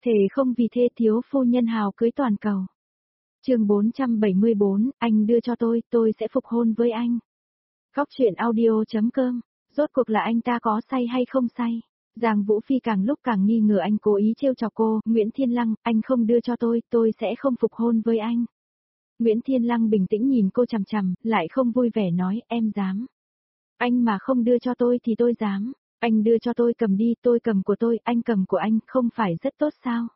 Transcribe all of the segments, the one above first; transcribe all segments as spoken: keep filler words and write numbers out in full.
Thề không vì thê thiếu phu nhân hào cưới toàn cầu. Chương bốn trăm bảy mươi bốn, anh đưa cho tôi, tôi sẽ phục hôn với anh. Góc truyện audio.com, rốt cuộc là anh ta có say hay không say? Giang Vũ Phi càng lúc càng nghi ngờ anh cố ý trêu chọc cô, Nguyễn Thiên Lăng, anh không đưa cho tôi, tôi sẽ không phục hôn với anh. Nguyễn Thiên Lăng bình tĩnh nhìn cô chằm chằm, lại không vui vẻ nói, em dám. Anh mà không đưa cho tôi thì tôi dám, anh đưa cho tôi cầm đi, tôi cầm của tôi, anh cầm của anh, không phải rất tốt sao?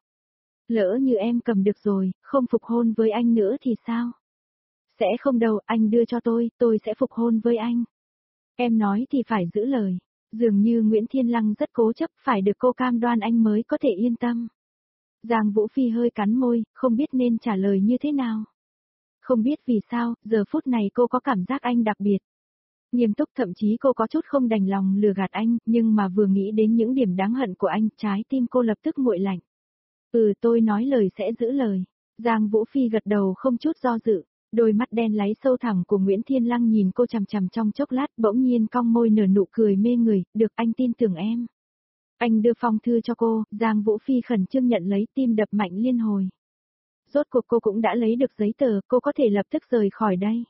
Lỡ như em cầm được rồi, không phục hôn với anh nữa thì sao? Sẽ không đâu, anh đưa cho tôi, tôi sẽ phục hôn với anh. Em nói thì phải giữ lời. Dường như Nguyễn Thiên Lăng rất cố chấp, phải được cô cam đoan anh mới có thể yên tâm. Giang Vũ Phi hơi cắn môi, không biết nên trả lời như thế nào. Không biết vì sao, giờ phút này cô có cảm giác anh đặc biệt. Nghiêm túc, thậm chí cô có chút không đành lòng lừa gạt anh, nhưng mà vừa nghĩ đến những điểm đáng hận của anh, trái tim cô lập tức nguội lạnh. Ừ, tôi nói lời sẽ giữ lời. Giang Vũ Phi gật đầu không chút do dự. Đôi mắt đen láy sâu thẳm của Nguyễn Thiên Lăng nhìn cô chằm chằm trong chốc lát, bỗng nhiên cong môi nở nụ cười mê người, được, anh tin tưởng em. Anh đưa phong thư cho cô, Giang Vũ Phi khẩn trương nhận lấy, tim đập mạnh liên hồi. Rốt cuộc cô cũng đã lấy được giấy tờ, cô có thể lập tức rời khỏi đây.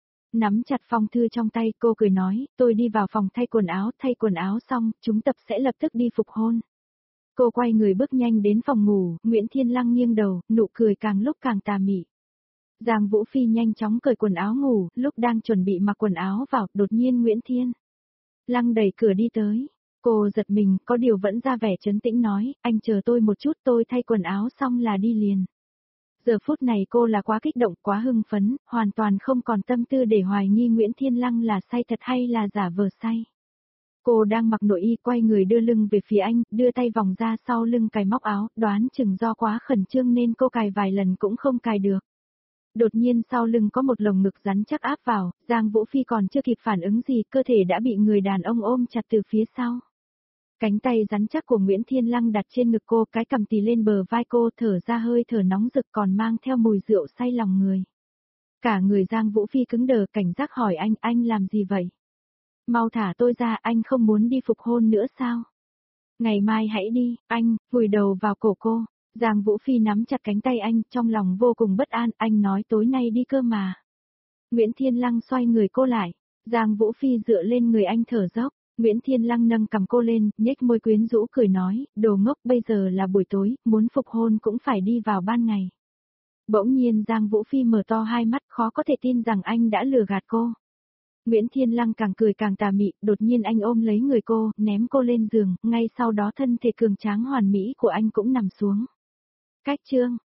Nắm chặt phong thư trong tay, cô cười nói, tôi đi vào phòng thay quần áo, thay quần áo xong, chúng tập sẽ lập tức đi phục hôn. Cô quay người bước nhanh đến phòng ngủ, Nguyễn Thiên Lăng nghiêng đầu, nụ cười càng lúc càng tà mị. Giang Vũ Phi nhanh chóng cởi quần áo ngủ, lúc đang chuẩn bị mặc quần áo vào, đột nhiên Nguyễn Thiên Lăng đẩy cửa đi tới. Cô giật mình, có điều vẫn ra vẻ trấn tĩnh nói, anh chờ tôi một chút, tôi thay quần áo xong là đi liền. Giờ phút này cô là quá kích động, quá hưng phấn, hoàn toàn không còn tâm tư để hoài nghi Nguyễn Thiên Lăng là say thật hay là giả vờ say. Cô đang mặc nội y, quay người đưa lưng về phía anh, đưa tay vòng ra sau lưng cài móc áo, đoán chừng do quá khẩn trương nên cô cài vài lần cũng không cài được. Đột nhiên sau lưng có một lồng ngực rắn chắc áp vào, Giang Vũ Phi còn chưa kịp phản ứng gì, cơ thể đã bị người đàn ông ôm chặt từ phía sau. Cánh tay rắn chắc của Nguyễn Thiên Lăng đặt trên ngực cô, cái cằm tì lên bờ vai cô, thở ra hơi thở nóng rực còn mang theo mùi rượu say lòng người. Cả người Giang Vũ Phi cứng đờ, cảnh giác hỏi anh, anh làm gì vậy? Mau thả tôi ra, anh không muốn đi phục hôn nữa sao? Ngày mai hãy đi, anh, vùi đầu vào cổ cô. Giang Vũ Phi nắm chặt cánh tay anh, trong lòng vô cùng bất an, anh nói tối nay đi cơ mà. Nguyễn Thiên Lăng xoay người cô lại, Giang Vũ Phi dựa lên người anh thở dốc, Nguyễn Thiên Lăng nâng cầm cô lên, nhếch môi quyến rũ cười nói, đồ ngốc, bây giờ là buổi tối, muốn phục hôn cũng phải đi vào ban ngày. Bỗng nhiên Giang Vũ Phi mở to hai mắt, khó có thể tin rằng anh đã lừa gạt cô. Nguyễn Thiên Lăng càng cười càng tà mị, đột nhiên anh ôm lấy người cô, ném cô lên giường, ngay sau đó thân thể cường tráng hoàn mỹ của anh cũng nằm xuống. Cách chương